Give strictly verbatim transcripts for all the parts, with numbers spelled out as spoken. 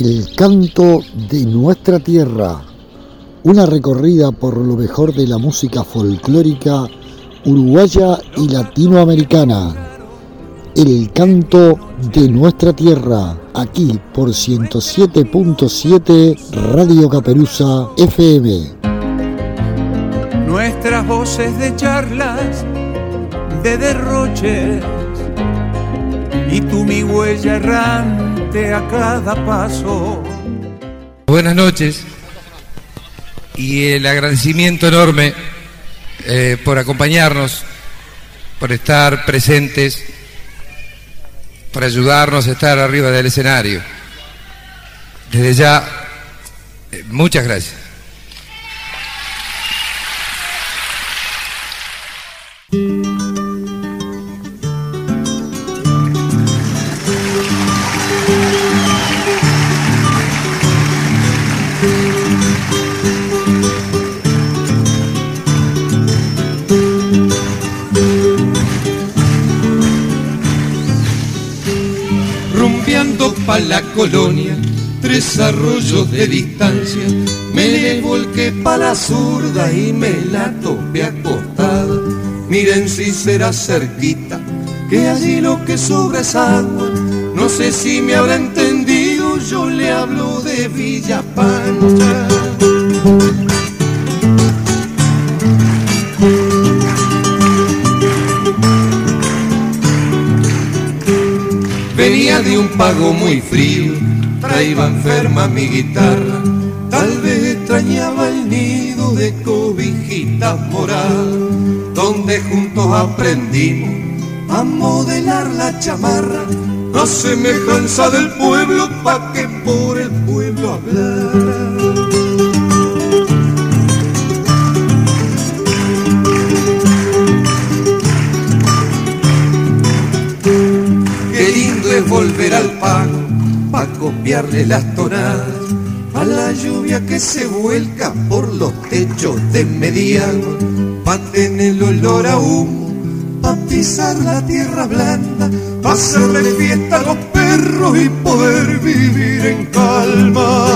El canto de nuestra tierra. Una recorrida por lo mejor de la música folclórica uruguaya y latinoamericana. El canto de nuestra tierra, aquí por ciento siete punto siete Radio Caperuza F M. Nuestras voces de charlas, de derroches, y tú mi huella errante a cada paso. Buenas noches y el agradecimiento enorme eh, por acompañarnos, por estar presentes, por ayudarnos a estar arriba del escenario. Desde ya, eh, muchas gracias. Pa' la colonia, tres arroyos de distancia, me le volqué pa' la zurda y me la topé acostada. Miren si será cerquita, que allí lo que sobra es agua. No sé si me habrá entendido, yo le hablo de Villa Pancha. Venía de un pago muy frío, traía enferma mi guitarra. Tal vez extrañaba el nido de cobijitas moradas, donde juntos aprendimos a modelar la chamarra, la semejanza del pueblo pa' que por el pueblo hablara. Volver al pago pa' copiarle las tonadas a la lluvia que se vuelca por los techos de Mediano, pa' tener el olor a humo, pa' pisar la tierra blanda, pa' hacerle fiesta a los perros y poder vivir en calma.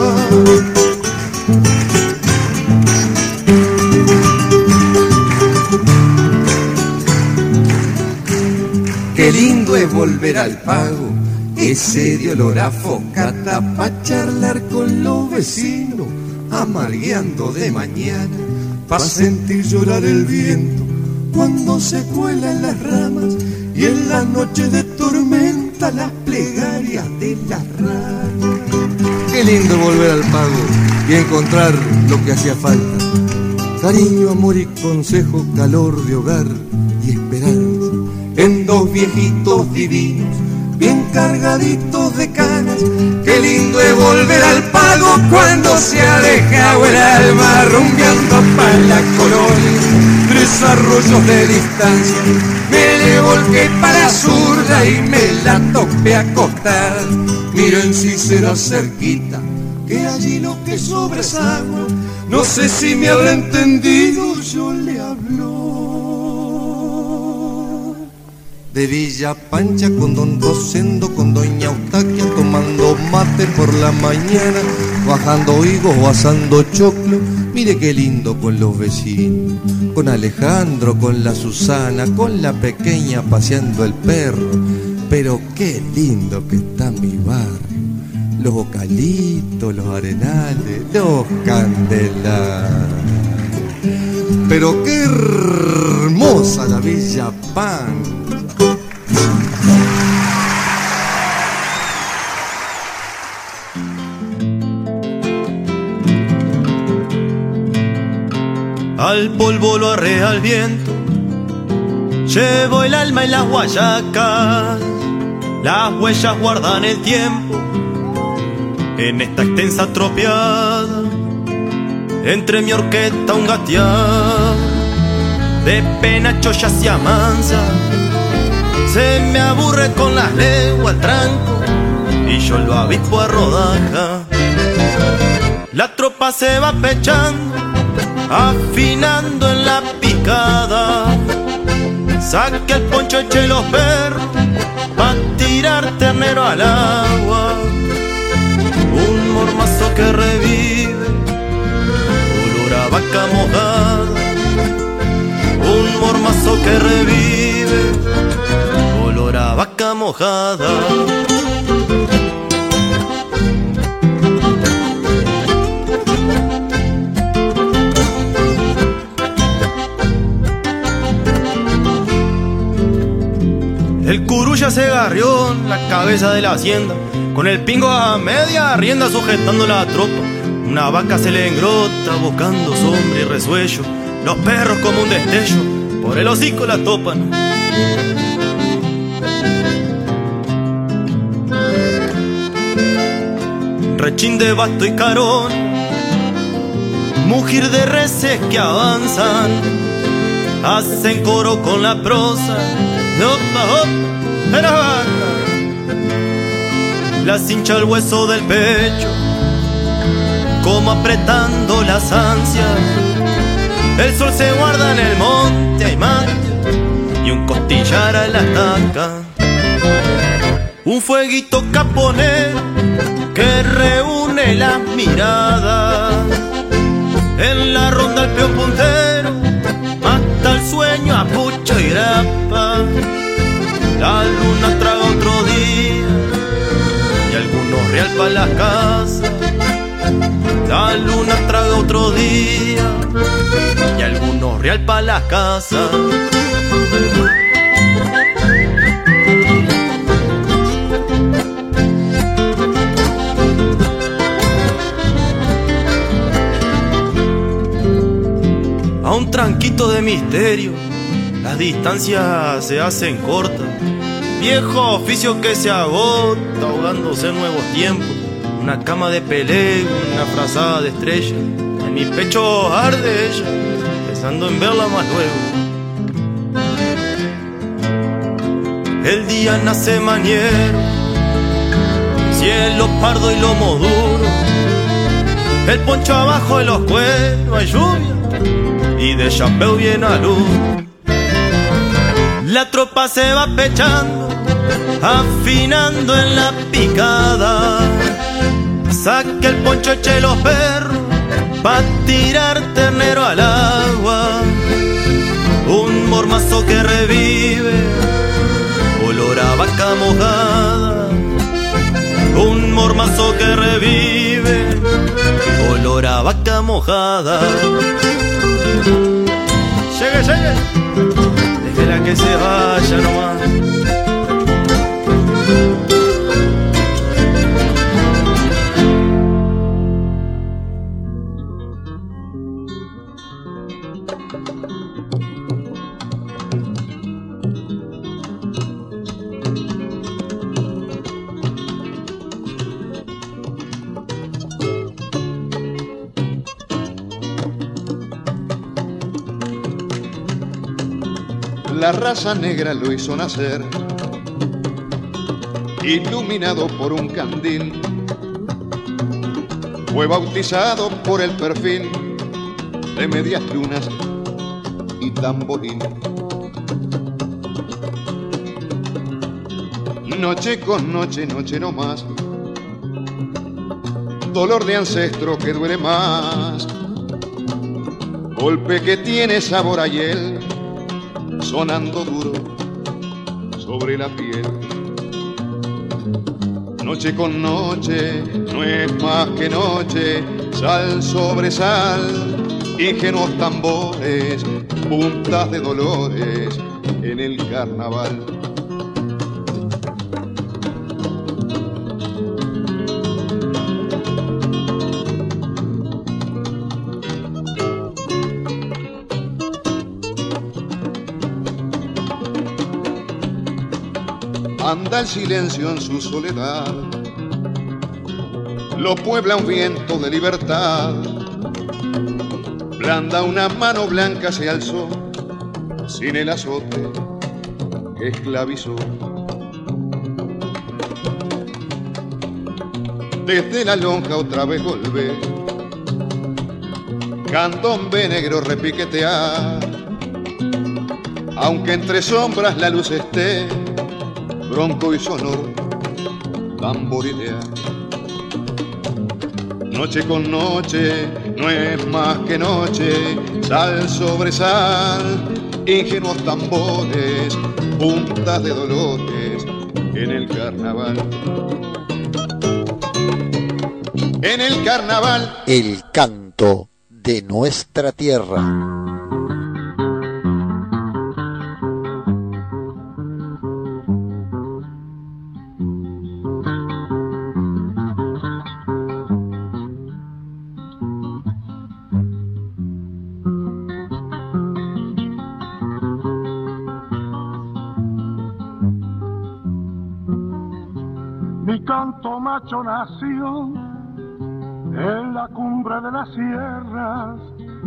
Qué lindo es volver al pago, ese de olor a focata, pa' charlar con los vecinos, amargueando de mañana, pa' sentir llorar el viento cuando se cuela en las ramas, y en la noche de tormenta las plegarias de las ranas. Qué lindo volver al pago y encontrar lo que hacía falta: cariño, amor y consejo, calor de hogar y esperanza. En dos viejitos divinos, bien cargaditos de canas. Qué lindo es volver al pago cuando se ha dejado el alma, rumbeando pa' la colonia, tres arroyos de distancia. Me le volqué pa' la zurda y me la topé acostada. Miren si será cerquita, que allí lo que sobra es agua. No sé si me habrá entendido, yo le hablo de Villa Pancha, con don Rosendo, con doña Eustaquia, tomando mate por la mañana, bajando higos o asando choclo. Mire qué lindo con los vecinos, con Alejandro, con la Susana, con la pequeña paseando el perro. Pero qué lindo que está mi barrio, los vocalitos, los arenales, los candelares. Pero qué hermosa la Villa Pancha. Al polvo lo arrea el viento, llevo el alma en las guayacas, las huellas guardan el tiempo en esta extensa tropiada, entre mi orquesta un gatear, de penacho ya se amansa, se me aburre con las leguas al tranco y yo lo avispo a rodaja. La tropa se va pechando, afinando en la picada, saque el poncho, eche los perros pa' tirar ternero al agua. que revive, olor a vaca mojada. Un mormazo que revive, olor a vaca mojada. El curulla se agarrió en la cabeza de la hacienda, con el pingo a media rienda sujetando la tropa. Una vaca se le engrota buscando sombra y resuello. Los perros como un destello por el hocico la topan. Rechín de basto y carón, mugir de reses que avanzan, hacen coro con la prosa. Opa, opa, la vaca las hincha el hueso del pecho, como apretando las ansias. El sol se guarda en el monte, hay mate y un costillar a la estaca. Un fueguito caponero que reúne las miradas. En la ronda el peón puntero mata el sueño a pucho y grapa. La luna traga otro día y algunos real pa' las casas. La luna traga otro día y algunos real pa' las casas. A un tranquito de misterio las distancias se hacen cortas. Viejo oficio que se agota ahogándose en nuevos tiempos. Una cama de pelego, una frazada de estrella. En mi pecho arde ella, pensando en verla más luego. El día nace mañero, cielo pardo y lomo duro. El poncho abajo de los cueros, hay lluvia y de chapéu viene a luz. La tropa se va pechando, afinando en la picada. Saque el poncho, eche los perros, pa' tirar ternero al agua. Un mormazo que revive, olor a vaca mojada. Un mormazo que revive, olor a vaca mojada. Llegue, llegue, déjela que se vaya nomás. La raza negra lo hizo nacer, iluminado por un candil. Fue bautizado por el perfil de medias lunas y tamborín. Noche con noche, noche no más, dolor de ancestro que duele más, golpe que tiene sabor a hiel, sonando duro sobre la piel. Noche con noche, no es más que noche, sal sobre sal, ingenuos tambores, puntas de dolores en el carnaval. Anda el silencio en su soledad, lo puebla un viento de libertad. Blanda una mano blanca se alzó, sin el azote que esclavizó. Desde la lonja otra vez volvé, candombe negro repiquetear, aunque entre sombras la luz esté, bronco y sonoro tamborilear. Noche con noche, no es más que noche, sal sobre sal, ingenuos tambores, puntas de dolores en el carnaval. En el carnaval, el canto de nuestra tierra. Macho nació en la cumbre de las sierras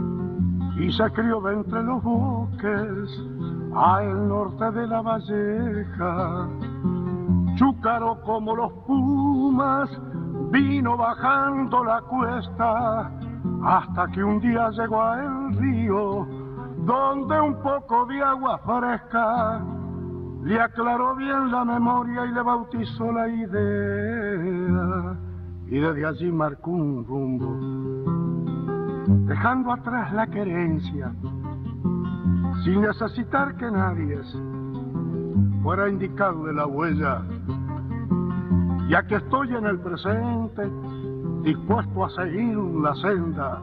y se crió de entre los bosques al norte de la Valleja. Chúcaro como los pumas vino bajando la cuesta hasta que un día llegó al río donde un poco de agua fresca le aclaró bien la memoria y le bautizó la idea, y desde allí marcó un rumbo, dejando atrás la querencia, sin necesitar que nadie fuera indicado de la huella. Y aquí estoy en el presente, dispuesto a seguir la senda.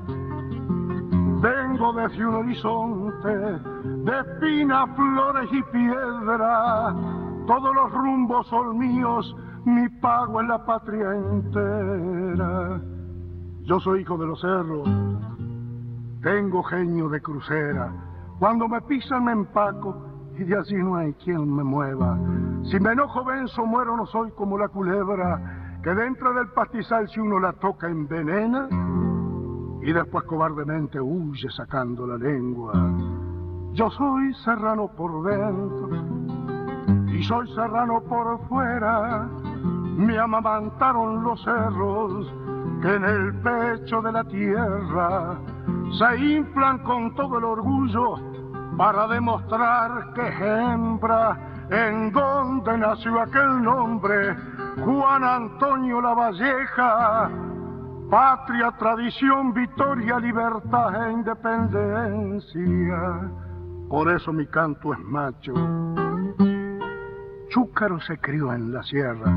Vengo desde un horizonte de espinas, flores y piedra. Todos los rumbos son míos, mi pago es la patria entera. Yo soy hijo de los cerros, tengo genio de crucera. Cuando me pisan me empaco y de allí no hay quien me mueva. Si me enojo, venzo, muero, no soy como la culebra que dentro del pastizal, si uno la toca, envenena y después cobardemente huye sacando la lengua. Yo soy serrano por dentro y soy serrano por fuera. Me amamantaron los cerros que en el pecho de la tierra se inflan con todo el orgullo para demostrar que es hembra. En donde nació aquel nombre, Juan Antonio Lavalleja. Patria, tradición, victoria, libertad e independencia. Por eso mi canto es macho. Chúcaro se crió en la sierra,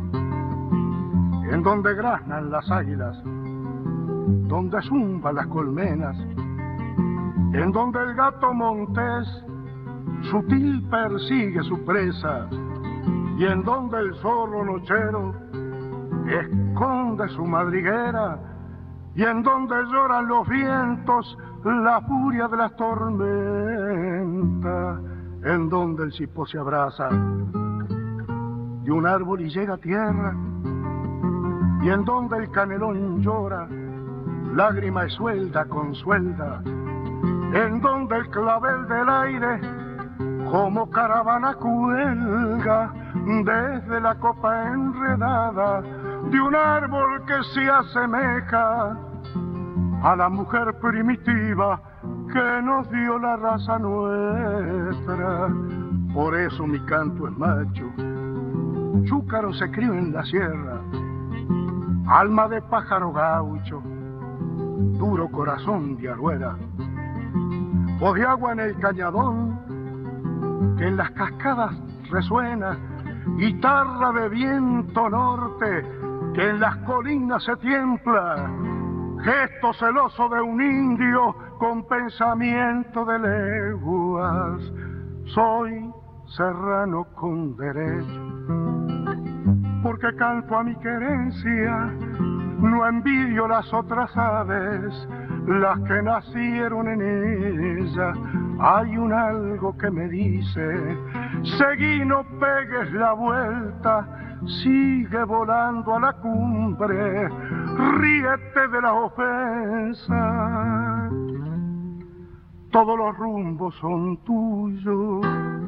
en donde graznan las águilas, donde zumban las colmenas, en donde el gato montés sutil persigue su presa, y en donde el zorro nochero esconde su madriguera, y en donde lloran los vientos la furia de las tormentas, en donde el cipo se abraza de un árbol y llega a tierra, y en donde el canelón llora, lágrima y suelda con suelda, en donde el clavel del aire como caravana cuelga desde la copa enredada de un árbol que se asemeja a la mujer primitiva que nos dio la raza nuestra. Por eso mi canto es macho. Chúcaro se crió en la sierra, alma de pájaro gaucho, duro corazón de aruera, voz de agua en el cañadón que en las cascadas resuena, guitarra de viento norte que en las colinas se tiembla, gesto celoso de un indio con pensamiento de leguas. Soy serrano con derecho, porque canto a mi querencia, no envidio las otras aves, las que nacieron en ella. Hay un algo que me dice, seguí, no pegues la vuelta, sigue volando a la cumbre, ríete de la ofensa. Todos los rumbos son tuyos,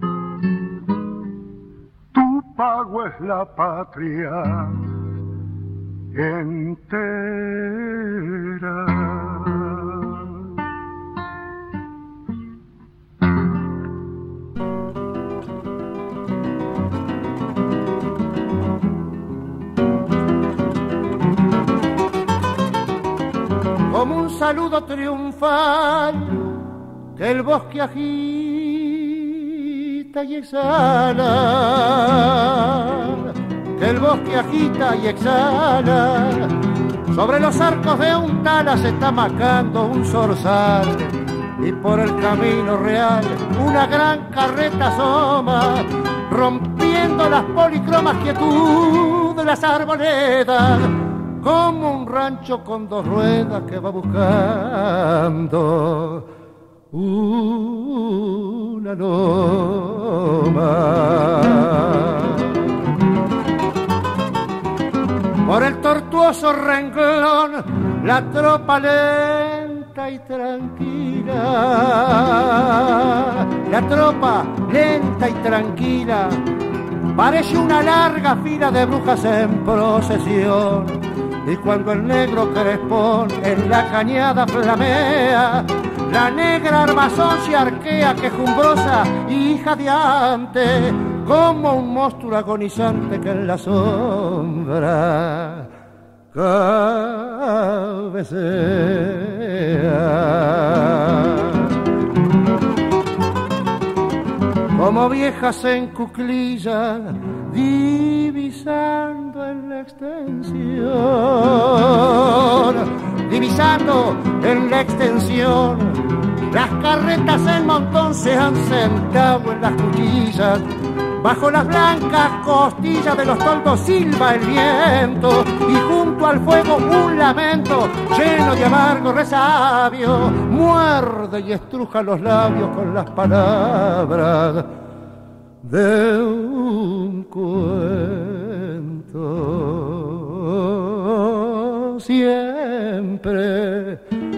tu pago es la patria entera. saludo triunfal que el bosque agita y exhala, que el bosque agita y exhala. Sobre los arcos de un tala se está macando un zorzal, y por el camino real una gran carreta asoma, rompiendo las policromas quietud de las arboledas, como un rancho con dos ruedas que va buscando una loma. Por el tortuoso renglón la tropa lenta y tranquila, la tropa lenta y tranquila, parece una larga fila de brujas en procesión. Y cuando el negro crespón en la cañada flamea, la negra armazón se arquea quejumbrosa, hija de antes, como un monstruo agonizante que en la sombra cabecea. Como viejas en cuclillas, divisando en la extensión, divisando en la extensión, las carretas en montón se han sentado en las cuchillas. Bajo las blancas costillas de los toldos silba el viento, y junto al fuego un lamento lleno de amargo resabio muerde y estruja los labios con las palabras de un cuento, siempre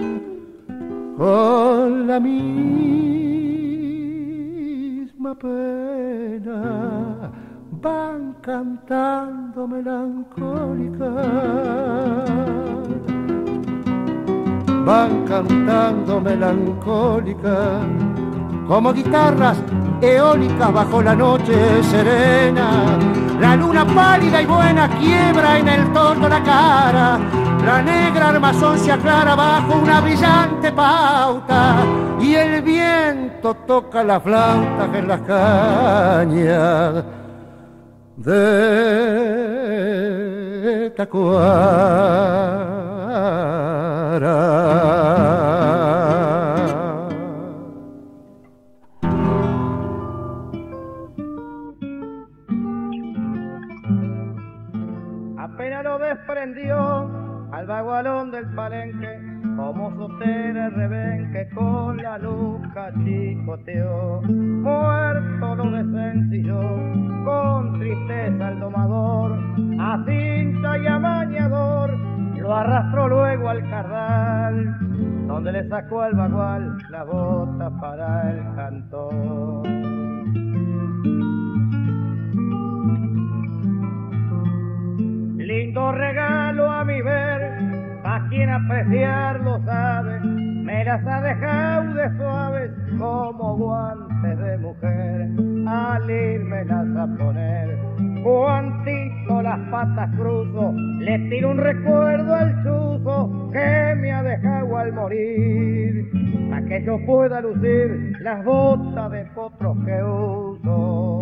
con la misma pena van cantando melancólica, van cantando melancólica, como guitarras eólicas bajo la noche serena. La luna pálida y buena quiebra en el torno la cara, la negra armazón se aclara bajo una brillante pauta, y el viento toca las flautas en las cañas de Tacuara. Apenas lo desprendió al bagualón del palenque, como sotera el rebenque con la nuca chicoteó. Muerto lo desencilló, con tristeza el domador, a cinta y a mañador, lo arrastró luego al cardal, donde le sacó al bagual la bota para el cantor. Lindo regalo a mi ver, pa' quien apreciarlo sabe, me las ha dejado de suaves como guantes de mujer, al irmelas a poner. Juantito las patas cruzo, le tiro un recuerdo al chuzo que me ha dejado al morir, pa' que yo pueda lucir las botas de potros que uso.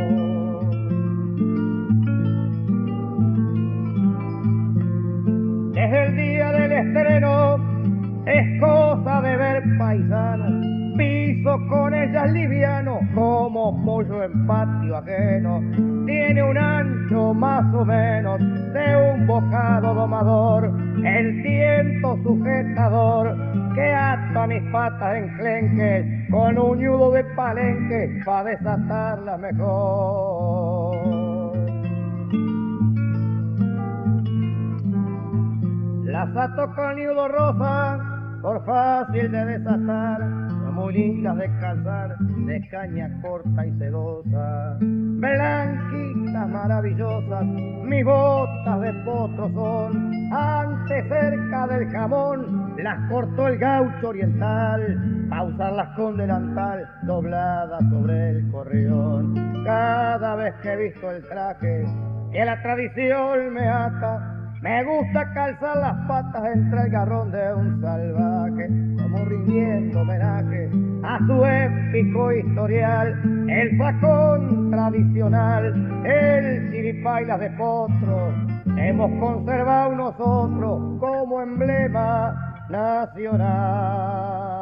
Desde el día del estreno es cosa de ver paisanos, piso con ellas liviano como pollo en patio ajeno. Tiene un ancho más o menos de un bocado domador, el tiento sujetador que ata mis patas enclenques con un ñudo de palenque pa' desatarlas mejor. Las ato con ñudo rosa, por fácil de desatar, son muy lindas de calzar, de caña corta y sedosa. Blanquitas maravillosas, mis botas de potro son, antes cerca del jamón, las cortó el gaucho oriental, pa' usarlas con delantal, dobladas sobre el corrión. Cada vez que he visto el traje, que la tradición me ata, Me gusta calzar las patas entre el garrón de un salvaje, como rindiendo homenaje a su épico historial. El facón tradicional, el chiripailas de potro, hemos conservado nosotros como emblema nacional.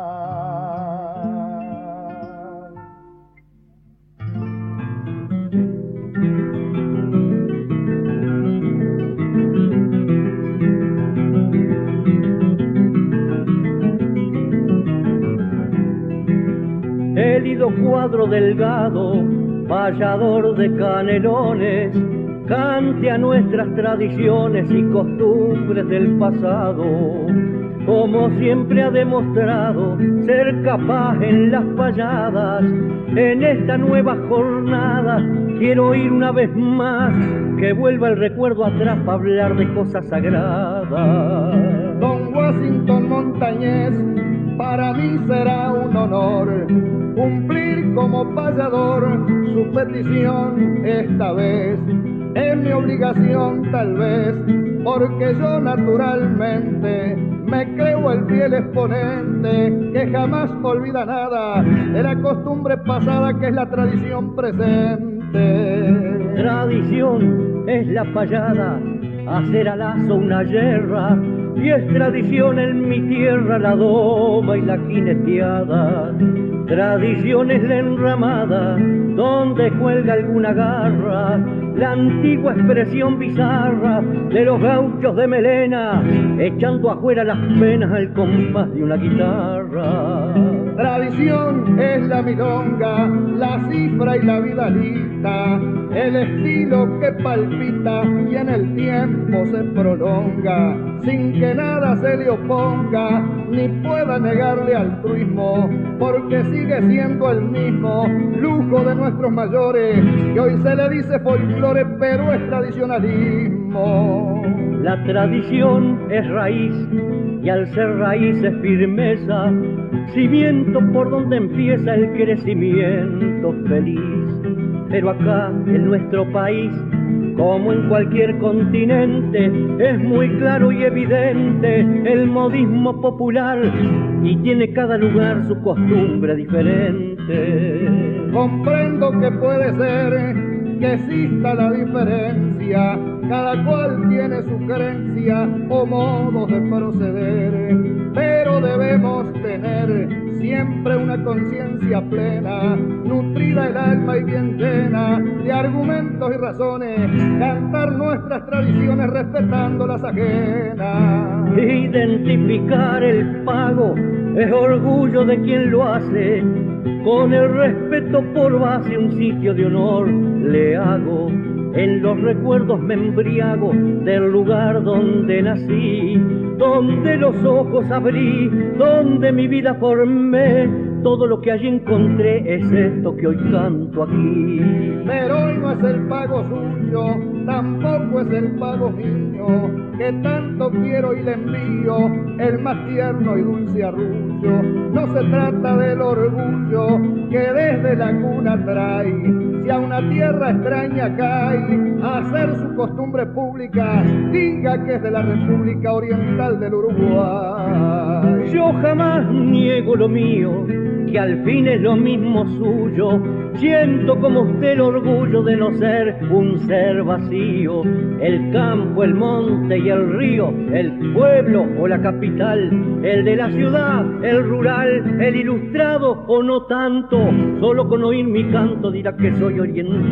Gélido cuadro delgado, vallador de canelones, cante a nuestras tradiciones y costumbres del pasado. Como siempre ha demostrado ser capaz en las payadas, en esta nueva jornada quiero ir una vez más, que vuelva el recuerdo atrás para hablar de cosas sagradas. Don Washington Montañés, para mí será un honor cumplir como payador su petición esta vez. Es mi obligación tal vez, porque yo naturalmente me creo el fiel exponente que jamás olvida nada de la costumbre pasada que es la tradición presente. Tradición es la payada, hacer al lazo una yerra, y es tradición en mi tierra la doma y la jineteada. Tradición es la enramada, donde cuelga alguna garra, la antigua expresión bizarra de los gauchos de melena, echando afuera las penas al compás de una guitarra. Tradición es la milonga, la cifra y la vida lista, el estilo que palpita y en el tiempo se prolonga, sin que nada se le oponga, ni pueda negarle altruismo, porque sigue siendo el mismo lujo de nuestros mayores, que hoy se le dice folclore, pero es tradicionalismo. La tradición es raíz, y al ser raíz es firmeza, cimiento por donde empieza el crecimiento feliz. Pero acá, en nuestro país, como en cualquier continente, es muy claro y evidente el modismo popular, y tiene cada lugar su costumbre diferente. Comprendo que puede ser que exista la diferencia, cada cual tiene su creencia o modos de proceder, pero debemos tener siempre una conciencia plena, nutrida el alma y bien llena de argumentos y razones, cantar nuestras tradiciones respetando las ajenas. Identificar el pago es orgullo de quien lo hace, con el respeto por base un sitio de honor le hago. En los recuerdos me embriago del lugar donde nací, donde los ojos abrí, donde mi vida formé. Todo lo que allí encontré es esto que hoy canto aquí. Pero hoy no es el pago suyo, tampoco es el pago mío, que tanto quiero y le envío el más tierno y dulce arrullo. No se trata del orgullo que desde la cuna trae, si a una tierra extraña cae, a hacer su costumbre pública, diga que es de la República Oriental del Uruguay. Yo jamás niego lo mío, que al fin es lo mismo suyo. Siento como usted el orgullo de no ser un ser vacío. El campo, el monte y el río, el pueblo o la capital, el de la ciudad, el rural, el ilustrado o no tanto, solo con oír mi canto dirá que soy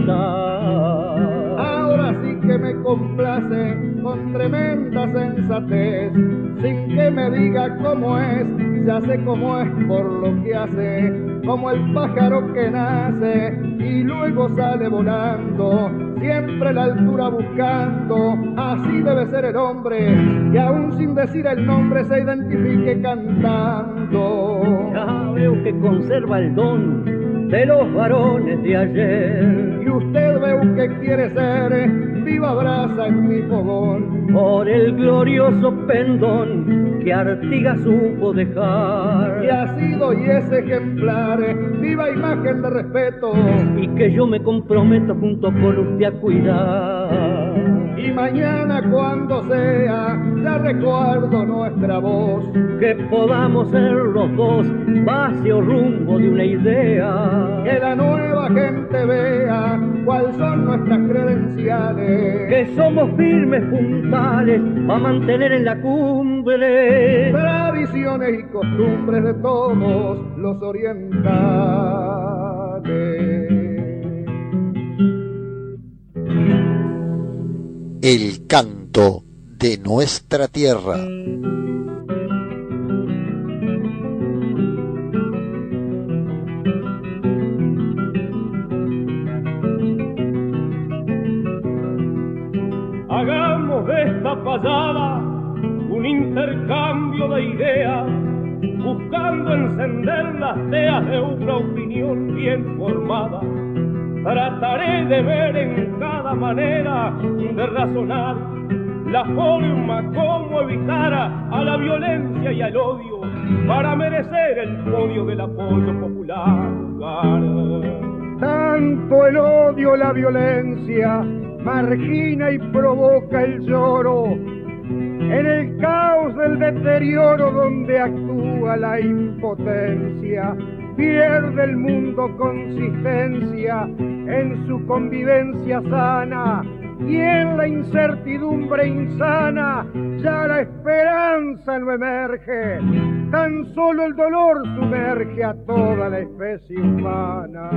oriental. Ahora sí que me complace con tremenda sensatez, sin que me diga cómo es, ya sé cómo es por lo que hace, como el pájaro que nace y luego sale volando, siempre la altura buscando, así debe ser el hombre, y aún sin decir el nombre se identifique cantando. Ya veo que conserva el don de los varones de ayer. Y usted ve que quiere ser viva brasa en mi fogón. Por el glorioso pendón que Artigas supo dejar. Y ha sido y es ejemplar, viva imagen de respeto. Y que yo me comprometo junto con usted a cuidar. Y mañana cuando sea, ya recuerdo nuestra voz. Que podamos ser los dos, base o rumbo de una idea. Que la nueva gente vea cuáles son nuestras credenciales. Que somos firmes puntales a mantener en la cumbre tradiciones y costumbres de todos los orientales. El canto de nuestra tierra. Hagamos de esta payada un intercambio de ideas, buscando encender las teas de una opinión bien formada. Trataré de ver en cada manera de razonar la forma como evitar a la violencia y al odio para merecer el podio del apoyo popular. Tanto el odio, la violencia, margina y provoca el lloro en el caos del deterioro donde actúa la impotencia. Pierde el mundo consistencia en su convivencia sana y en la incertidumbre insana ya la esperanza no emerge. Tan solo el dolor sumerge a toda la especie humana.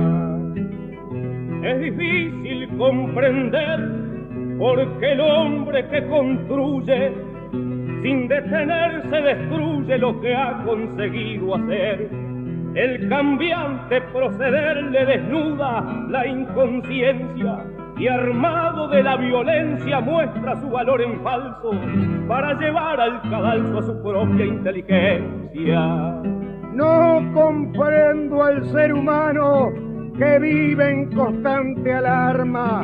Es difícil comprender por qué el hombre que construye sin detenerse destruye lo que ha conseguido hacer. El cambiante proceder le desnuda la inconsciencia y armado de la violencia muestra su valor en falso para llevar al cadalso a su propia inteligencia. No comprendo al ser humano que vive en constante alarma,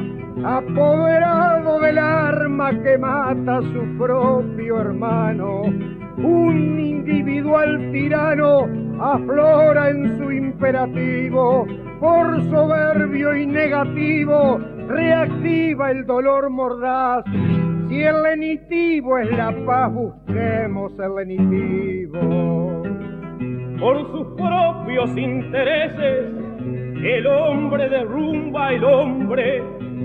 apoderado del arma que mata a su propio hermano. Un individual tirano aflora en su imperativo, por soberbio y negativo, reactiva el dolor mordaz. Si el lenitivo es la paz, busquemos el lenitivo. Por sus propios intereses, el hombre derrumba el hombre,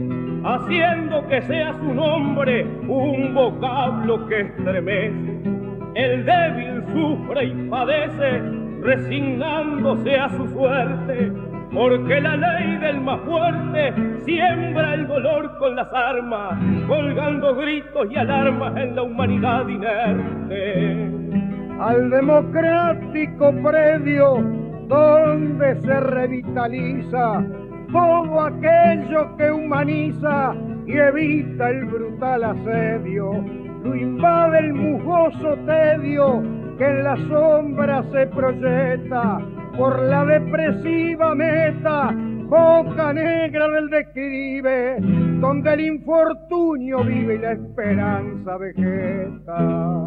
haciendo que sea su nombre un vocablo que estremece. El débil sufre y padece, resignándose a su suerte, porque la ley del más fuerte siembra el dolor con las armas, colgando gritos y alarmas en la humanidad inerte. Al democrático predio donde se revitaliza todo aquello que humaniza y evita el brutal asedio, lo invade el mujoso tedio que en la sombra se proyecta por la depresiva meta, boca negra del declive, donde el infortunio vive y la esperanza vegeta.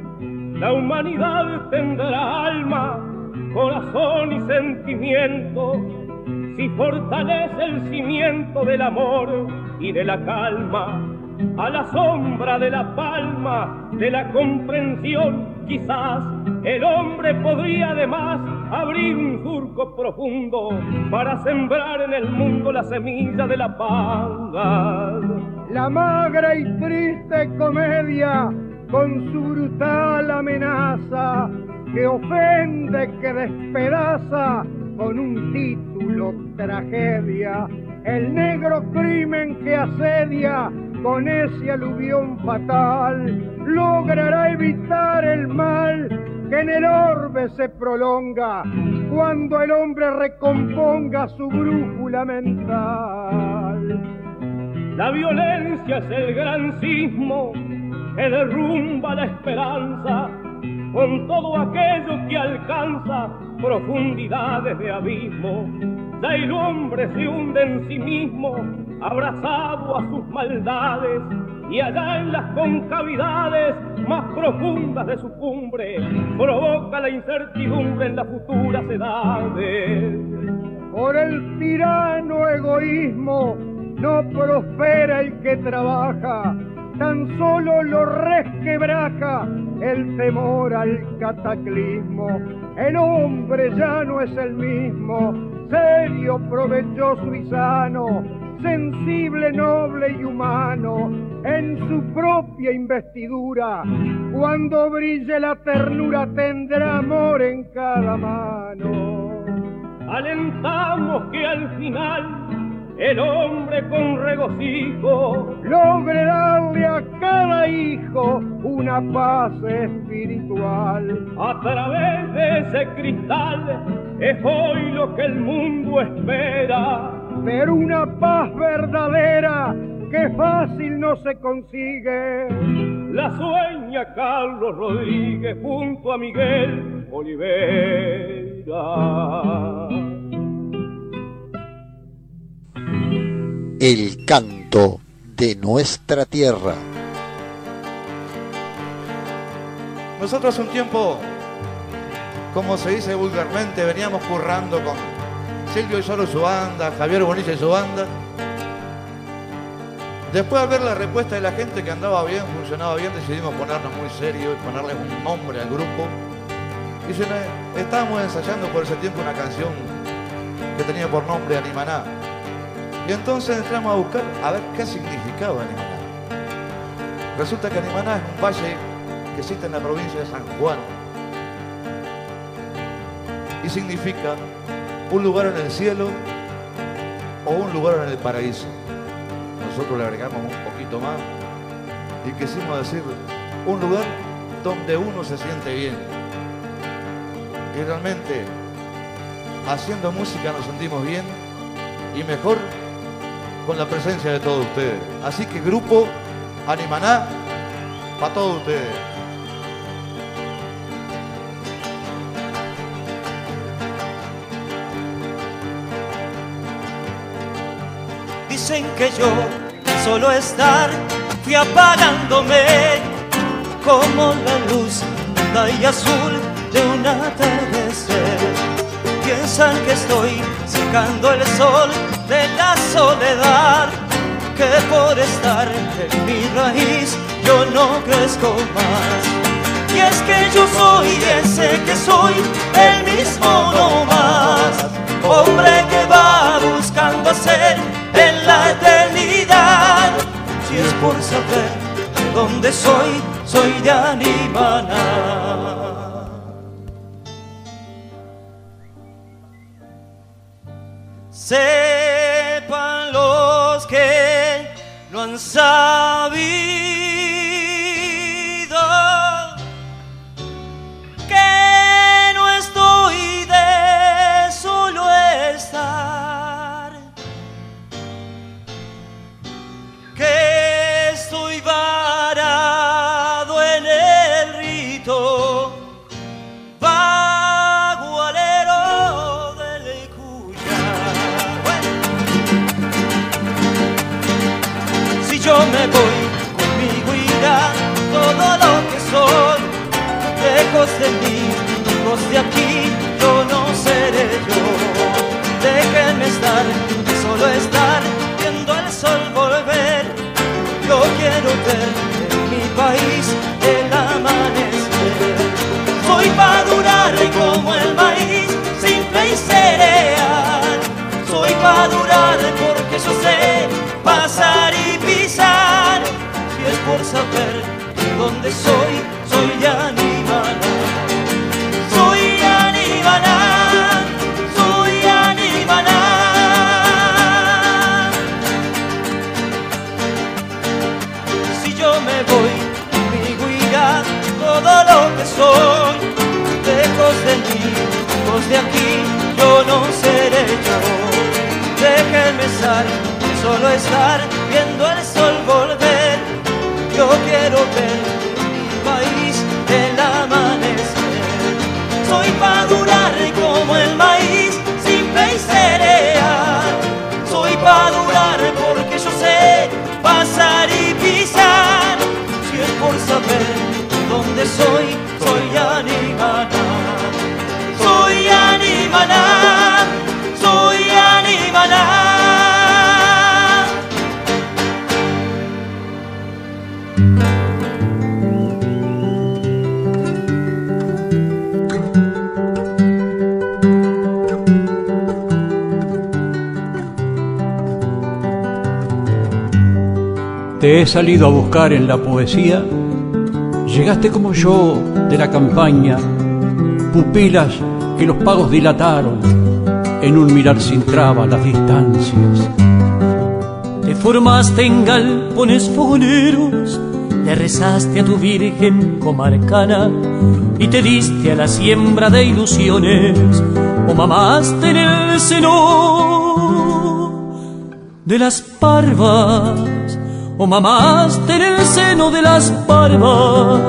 La humanidad tendrá alma, corazón y sentimiento, si fortalece el cimiento del amor y de la calma. A la sombra de la palma de la comprensión, quizás el hombre podría además abrir un surco profundo para sembrar en el mundo la semilla de la paz. La magra y triste comedia con su brutal amenaza que ofende, que despedaza con un título tragedia, el negro crimen que asedia con ese aluvión fatal, logrará evitar el mal que en el orbe se prolonga cuando el hombre recomponga su brújula mental. La violencia es el gran sismo que derrumba la esperanza con todo aquello que alcanza profundidades de abismo. Ya el hombre se hunde en sí mismo, abrazado a sus maldades, y allá en las concavidades más profundas de su cumbre provoca la incertidumbre en las futuras edades. Por el tirano egoísmo no prospera el que trabaja, tan solo lo resquebraja el temor al cataclismo. El hombre ya no es el mismo, serio, provechoso y sano, sensible, noble y humano, en su propia investidura. Cuando brille la ternura tendrá amor en cada mano. Alentamos que al final el hombre con regocijo logre darle a cada hijo una paz espiritual. A través de ese cristal es hoy lo que el mundo espera. Pero una paz verdadera que fácil no se consigue. La sueña Carlos Rodríguez junto a Miguel Olivera. El canto de nuestra tierra. Nosotros hace un tiempo, como se dice vulgarmente, veníamos currando con Silvio Isolo y su banda, Javier Bonilla y su banda. Después, al ver la respuesta de la gente que andaba bien, funcionaba bien, decidimos ponernos muy serios y ponerle un nombre al grupo. Y se, estábamos ensayando por ese tiempo una canción que tenía por nombre Animaná. Y entonces entramos a buscar a ver qué significaba Animaná. Resulta que Animaná es un valle que existe en la provincia de San Juan y significa un lugar en el cielo o un lugar en el paraíso. Nosotros le agregamos un poquito más y quisimos decir un lugar donde uno se siente bien. Y realmente haciendo música nos sentimos bien y mejor con la presencia de todos ustedes. Así que grupo Animaná para todos ustedes. Dicen que yo, solo estar, fui apagándome como la luz blanca y azul de un atardecer. Piensan que estoy secando el sol de la soledad, que por estar en mi raíz yo no crezco más. Y es que yo soy ese que soy, el mismo no más, hombre que va buscando ser en la eternidad. Si es por saber de dónde soy, soy de Animaná. Sepan los que no han sabido que no estoy de solo estar, que estoy varado en el rito bagualero del Cuyar. Bueno. Si yo me voy, conmigo irá todo lo que soy. Lejos de mí, lejos de aquí, yo no seré yo. Déjenme estar, solo estar, viendo el sol volver. Yo quiero ver en mi país el amanecer. Soy pa' durar como el maíz, simple y cereal. Soy pa' durar porque yo sé pasar y pisar. Si es por saber dónde soy, soy de Animaná. Soy Animaná, soy Animaná. Si yo me voy, conmigo irá todo lo que soy. Lejos de mí, lejos de aquí, yo no seré yo. Déjenme estar, solo estar, viendo el sol volver. Yo quiero ver en mi país el amanecer. Soy pa' durar como el maíz, simple y cereal. Te he salido a buscar en la poesía. Llegaste como yo de la campaña, pupilas que los pagos dilataron, en un mirar sin traba las distancias. Te formaste en galpones fogoneros, le rezaste a tu virgen comarcana y te diste a la siembra de ilusiones, o mamaste en el seno de las parvas, o mamaste en el seno de las parvas.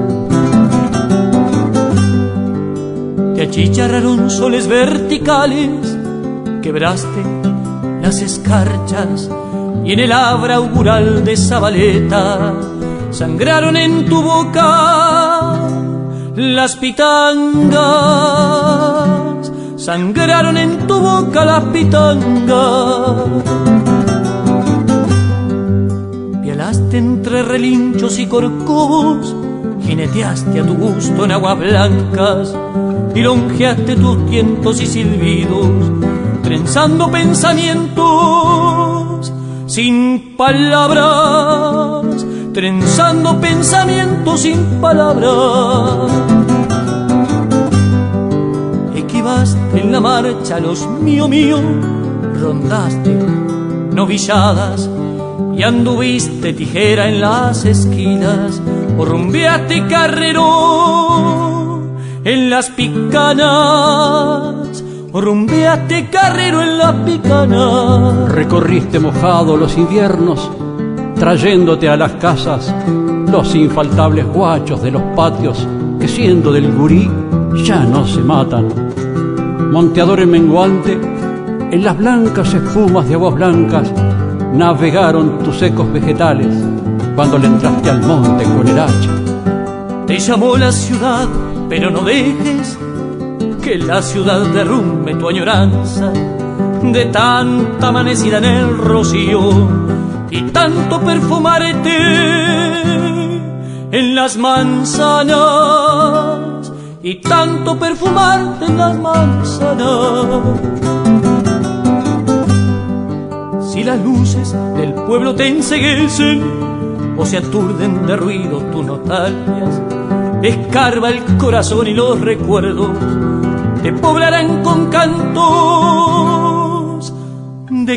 Te achicharraron soles verticales, quebraste las escarchas y en el abra augural de Zabaleta sangraron en tu boca las pitangas, sangraron en tu boca las pitangas. Vialaste entre relinchos y corcovos, jineteaste a tu gusto en aguas blancas y longeaste tus tientos y silbidos, trenzando pensamientos sin palabras, trenzando pensamientos sin palabras. Esquivaste en la marcha los mío mío, rondaste novilladas y anduviste tijera en las esquinas, o rumbeaste carrero en las picanas, o rumbeaste carrero en las picanas. Recorriste mojado los inviernos, trayéndote a las casas los infaltables guachos de los patios que siendo del gurí ya no se matan. Monteador en menguante, en las blancas espumas de aguas blancas navegaron tus secos vegetales cuando le entraste al monte con el hacha. Te llamó la ciudad, pero no dejes que la ciudad derrumbe tu añoranza de tanta amanecida en el rocío y tanto perfumarte en las manzanas, y tanto perfumarte en las manzanas. Si las luces del pueblo te enceguecen o se aturden de ruido tus nostalgias, escarba el corazón y los recuerdos te poblarán con cantos de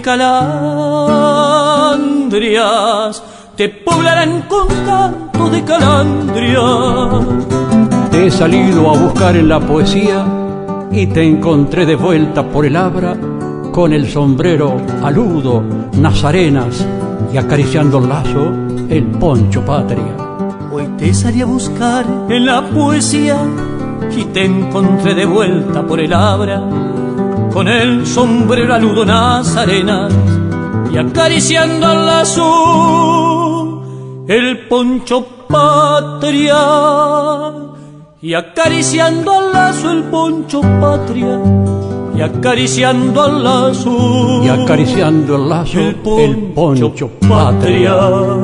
calandrias, te poblarán con cantos de calandrias. Te he salido a buscar en la poesía y te encontré de vuelta por el abra con el sombrero aludo, nazarenas y acariciando el lazo el poncho patria. Hoy te salí a buscar en la poesía y te encontré de vuelta por el abra con el sombrero aludo, nazarenas y acariciando el lazo el poncho patria, y acariciando al lazo el poncho patria, y acariciando al lazo y acariciando el lazo el poncho, el poncho patria.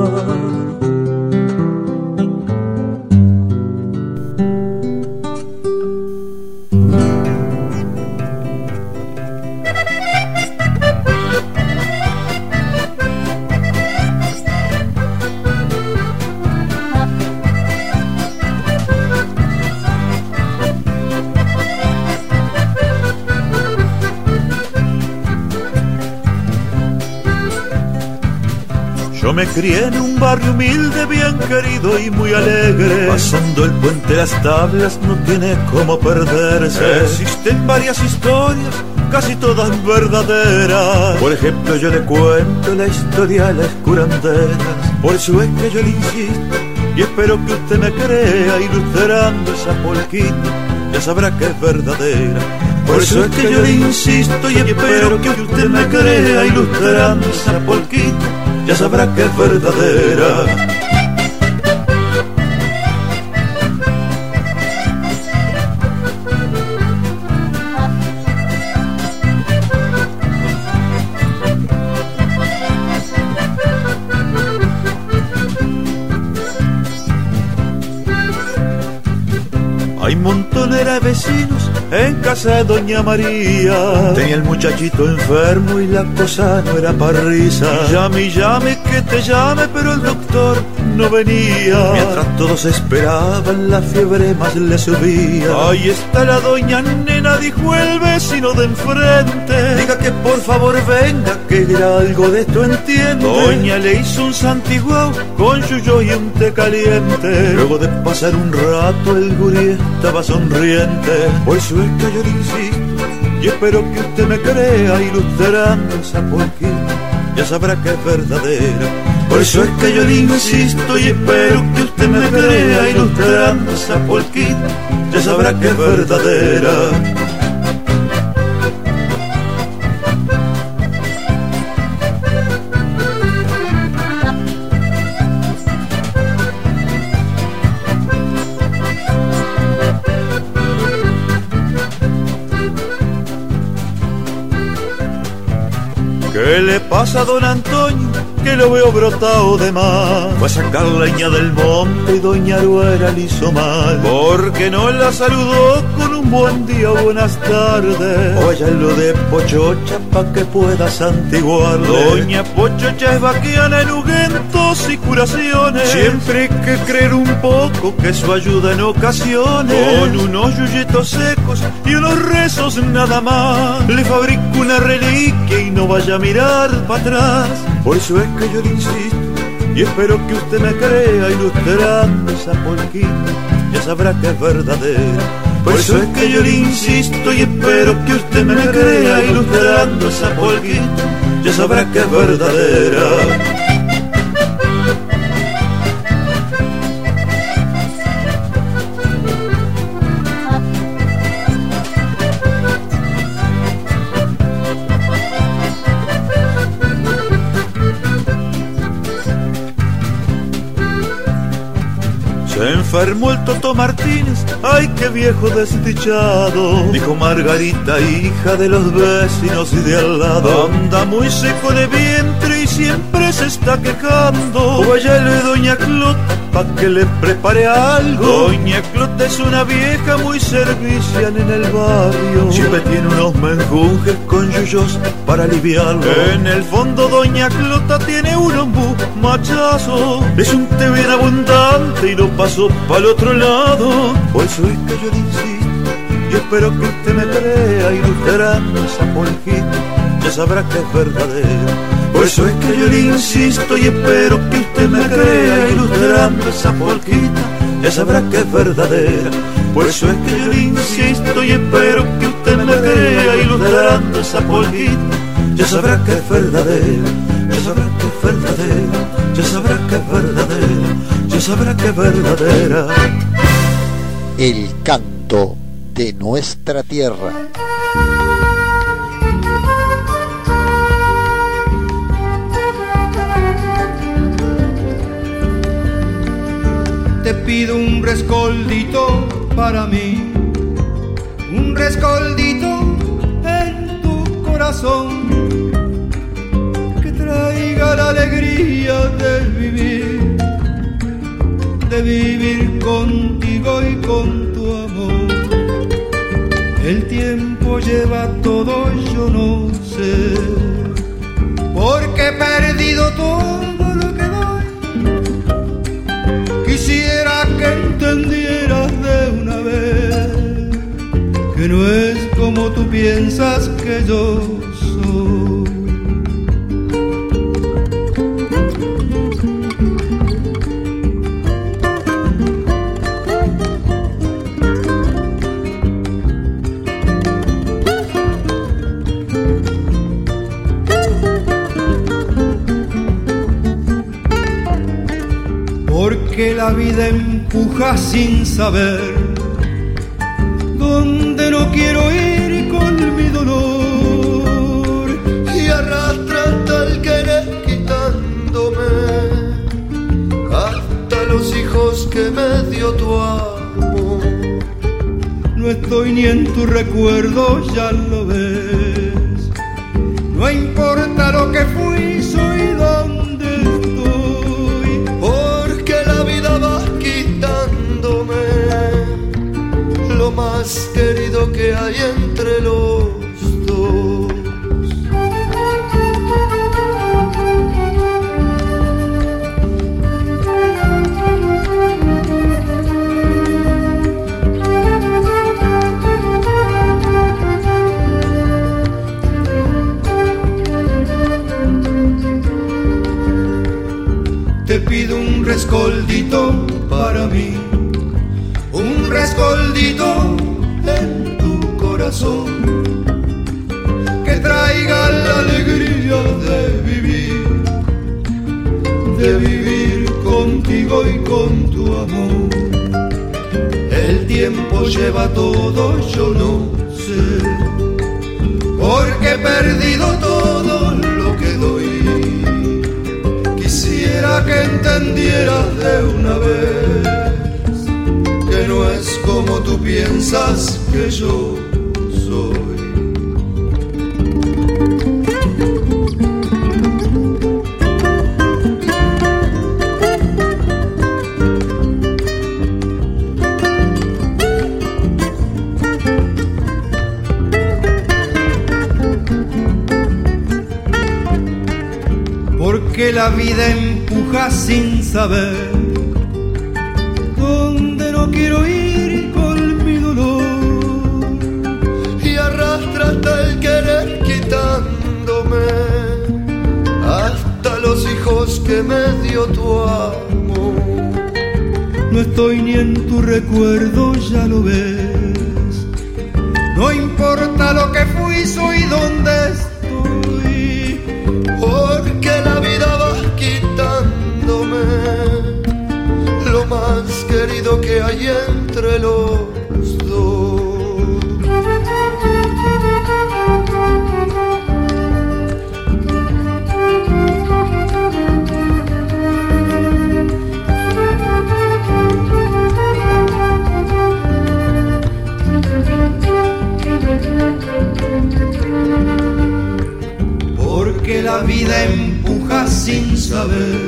Yo me crié en un barrio humilde, bien querido y muy alegre. Pasando el puente las tablas no tiene cómo perderse. Existen varias historias, casi todas verdaderas. Por ejemplo, yo le cuento la historia a las curanderas. Por eso es que yo le insisto y espero que usted me crea, ilustrando esa polquita, ya sabrá que es verdadera. Por eso es que yo le insisto y espero que usted me crea, ilustrando esa polquita, ya sabrá que es verdadera. Hay montones era de vecinos en casa de doña María. Tenía el muchachito enfermo y la cosa no era para risa. Y llame y llame que te llame, pero el doctor no venía. Mientras todos esperaban, la fiebre más le subía. Ahí está la doña nena, dijo el vecino de enfrente. Diga que por favor venga, que era algo de esto entiende. Doña le hizo un santiguao con yuyo y un té caliente. Luego de pasar un rato el gurí estaba sonriente. Por eso es que yo le insisto y espero que usted me crea, ilustrando esa polquita, ya sabrá que es verdadera. Por eso es que yo le insisto y espero que usted me crea, ilustrando esa polquita, ya sabrá que es verdadera. ¿Qué le pasa a don Antonio? Que lo veo brotado de más. Fue a sacar leña del monte y doña Aruera le hizo mal, porque no la saludó con un buen día o buenas tardes. O ella lo de Pochocha pa' que pueda santiguarle. Doña Pochocha es vaquiana en ungüentos y curaciones. Siempre hay que creer un poco que eso ayuda en ocasiones. Con unos yuyitos secos y unos rezos nada más, le fabrico una reliquia y no vaya a mirar para atrás. Por eso es que yo le insisto y espero que usted me crea, ilustrando esa polquita, ya sabrá que es verdadera. Por eso es que yo le insisto y espero que usted me crea, ilustrando esa polquita, ya sabrá que es verdadera. Se enfermó el Toto Martínez, ay qué viejo desdichado, dijo Margarita, hija de los vecinos y de al lado. Anda muy seco de vientre y siempre se está quejando. O váyale doña Clota pa' que le prepare algo. Doña Clota es una vieja muy servicial en el barrio, siempre tiene unos menjunjes con yuyos para aliviarlo. En el fondo doña Clota tiene un ombú machazo, es un té bien abundante y lo pasó pa'l otro lado. Por eso es que yo le insisto y espero que usted me crea, ilustrando esa polquita, ya sabrá que es verdadera. Por eso es que yo le insisto y espero que usted me crea, ilustrando esa polquita, ya sabrá que es verdadera. Por eso es que yo le insisto y espero que usted me crea, ilustrando esa polquita, ya sabrá que es verdadera, ya sabrá que es verdadera, ya sabrá que es verdadera, ya sabrá que es verdadera. El canto de nuestra tierra. Te pido un rescoldito para mí, un rescoldito en tu corazón, que traiga la alegría del vivir, de vivir contigo y con tu amor. El tiempo lleva todo, yo no sé, porque he perdido todo lo que doy. Quisiera que entendieras de una vez que no es como tú piensas que yo soy. Porque la vida empuja sin saber dónde no quiero ir con mi dolor, y arrastra tal querer quitándome hasta los hijos que me dio tu amor. No estoy ni en tu recuerdo, ya lo ves. No importa lo que fui, soy donde estoy, porque la vida va quitándome lo más rescoldito para mí, un rescoldito en tu corazón, que traiga la alegría de vivir, de vivir contigo y con tu amor. El tiempo lleva todo, yo no sé, porque he perdido todo lo que doy. Quisiera que entendieras de una vez que no es como tú piensas que yo soy. Porque la vida empuja sin saber dónde no quiero ir con mi dolor, y arrastra hasta el querer quitándome hasta los hijos que me dio tu amor. No estoy ni en tu recuerdo, ya lo ves. No importa lo que fui, soy donde estoy, porque la vida va quitándome lo más querido que hay entre los dos. Porque la vida empuja sin saber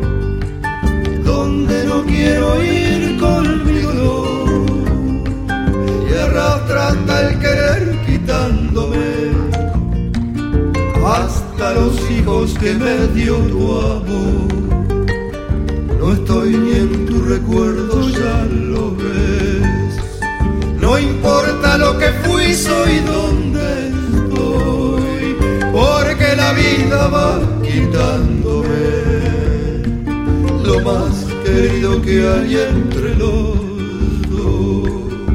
dónde no quiero ir con mi dolor, y arrastra hasta el querer quitándome hasta los hijos que me dio tu amor. No estoy ni en tu recuerdo, ya lo ves. No importa lo que fui, soy donde estoy, porque la vida va quitándome lo más querido que hay entre los dos.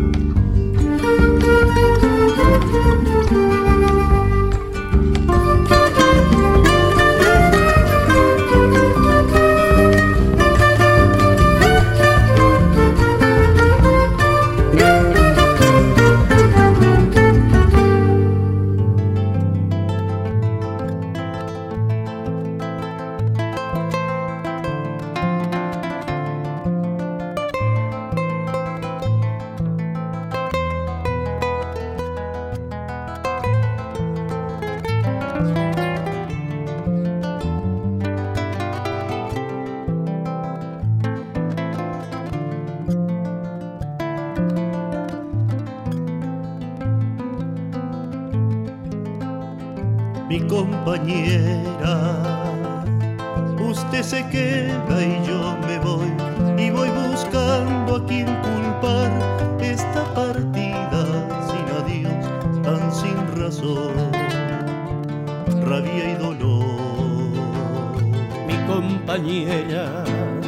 Mi compañera, usted se queda y yo me voy, y voy buscando a quien culpar esta partida sin adiós, tan sin razón, rabia y dolor. Mi compañera,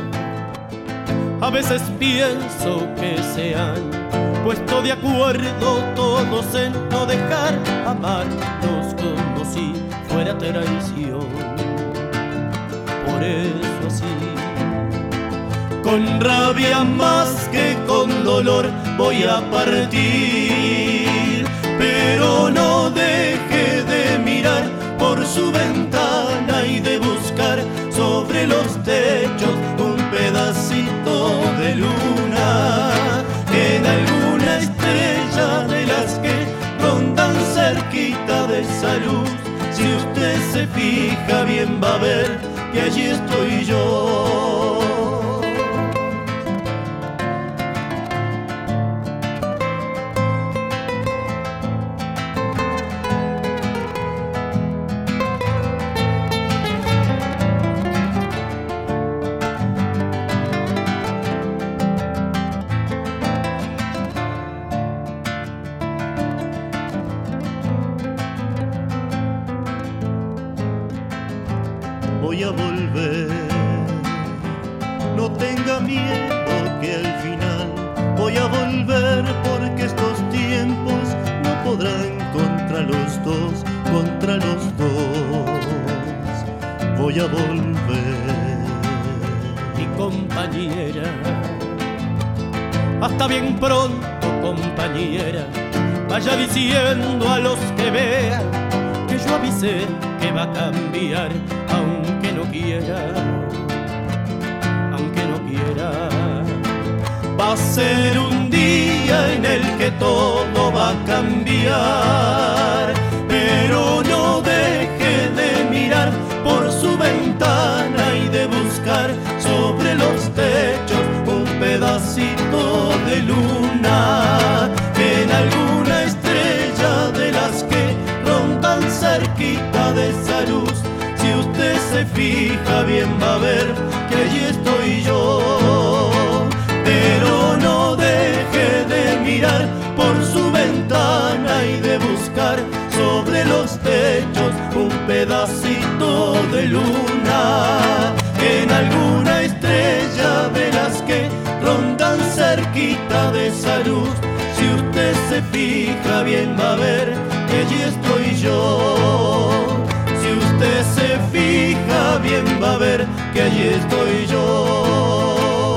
a veces pienso que se han puesto de acuerdo todos en no dejar amarnos como si fuera traición. Por eso así, con rabia más que con dolor voy a partir, pero no deje de mirar por su ventana y de buscar sobre los techos un pedacito de luna, en alguna estrella de las que rondan cerquita de esa luz. Si usted se fija bien va a ver que allí estoy yo. Voy a volver no tenga miedo que al final voy a volver, porque estos tiempos no podrán contra los dos, contra los dos. Voy a volver. Mi compañera, hasta bien pronto, compañera, vaya diciendo a los que vean que yo avisé que va a cambiar, aunque no quiera, aunque no quiera. Va a ser un día en el que todo va a cambiar, pero no deje de mirar por su ventana y de buscar sobre los techos un pedacito de luna, en alguna estrella de las que rondan cerquita de esa luz. Si usted se fija bien va a ver que allí estoy yo, pero no deje de mirar por su ventana y de buscar sobre los techos un pedacito de luna, en alguna estrella de las que rondan cerquita de esa luz. Si usted se fija bien va a ver que allí estoy yo. Si usted se fija bien va a ver que allí estoy yo.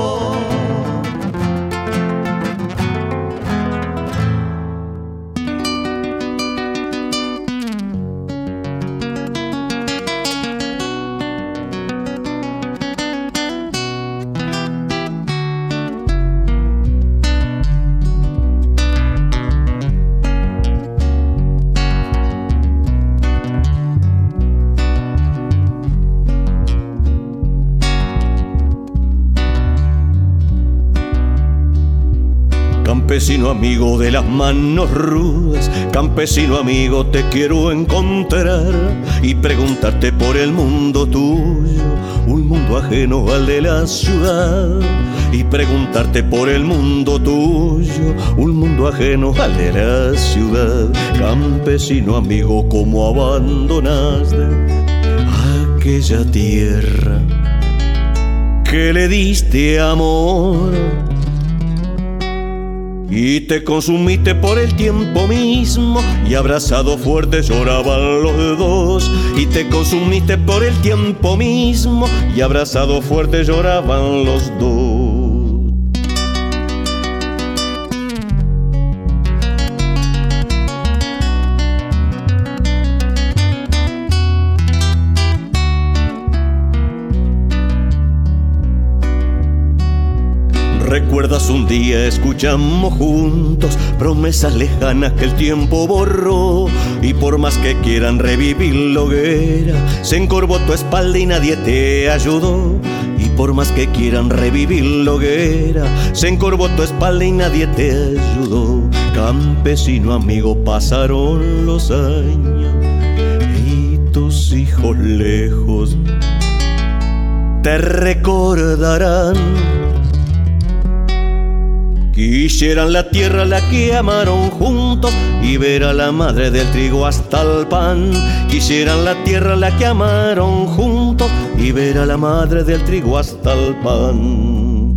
Campesino amigo de las manos rudas, campesino amigo, te quiero encontrar y preguntarte por el mundo tuyo, un mundo ajeno al de la ciudad. Y preguntarte por el mundo tuyo, un mundo ajeno al de la ciudad. Campesino amigo, ¿cómo abandonaste aquella tierra que le diste amor? Y te consumiste por el tiempo mismo, y abrazado fuerte lloraban los dos. Y te consumiste por el tiempo mismo, y abrazado fuerte lloraban los dos. ¿Recuerdas un día escuchamos juntos promesas lejanas que el tiempo borró? Y por más que quieran revivir la hoguera, se encorvó tu espalda y nadie te ayudó. Y por más que quieran revivir la hoguera, se encorvó tu espalda y nadie te ayudó. Campesino amigo, pasaron los años y tus hijos lejos te recordarán. Quisieran la tierra la que amaron juntos y ver a la madre del trigo hasta el pan. Quisieran la tierra la que amaron juntos y ver a la madre del trigo hasta el pan.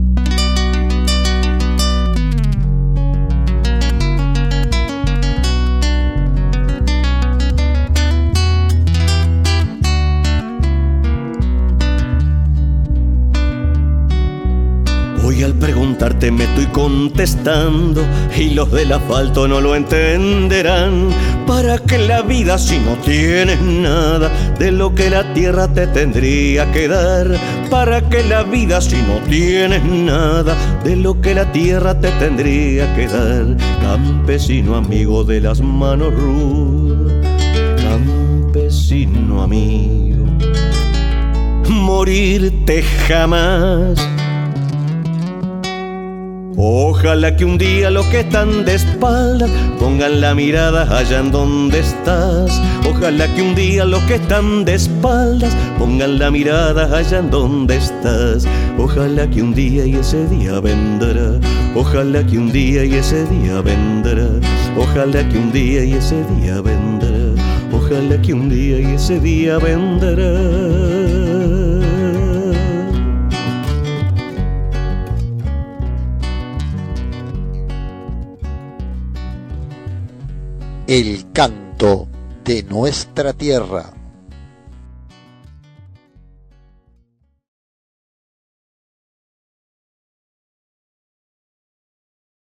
Hoy al preguntarte me estoy contestando y los del asfalto no lo entenderán. ¿Para qué la vida si no tienes nada de lo que la tierra te tendría que dar? ¿Para qué la vida si no tienes nada de lo que la tierra te tendría que dar? Campesino amigo de las manos rudas, campesino amigo, morirte jamás. Ojalá que un día los que están de espaldas pongan la mirada allá en donde estás. Ojalá que un día los que están de espaldas pongan la mirada allá en donde estás. Ojalá que un día y ese día vendrá. Ojalá que un día y ese día vendrá. Ojalá que un día y ese día vendrá. Ojalá que un día y ese día vendrá. el canto de nuestra tierra.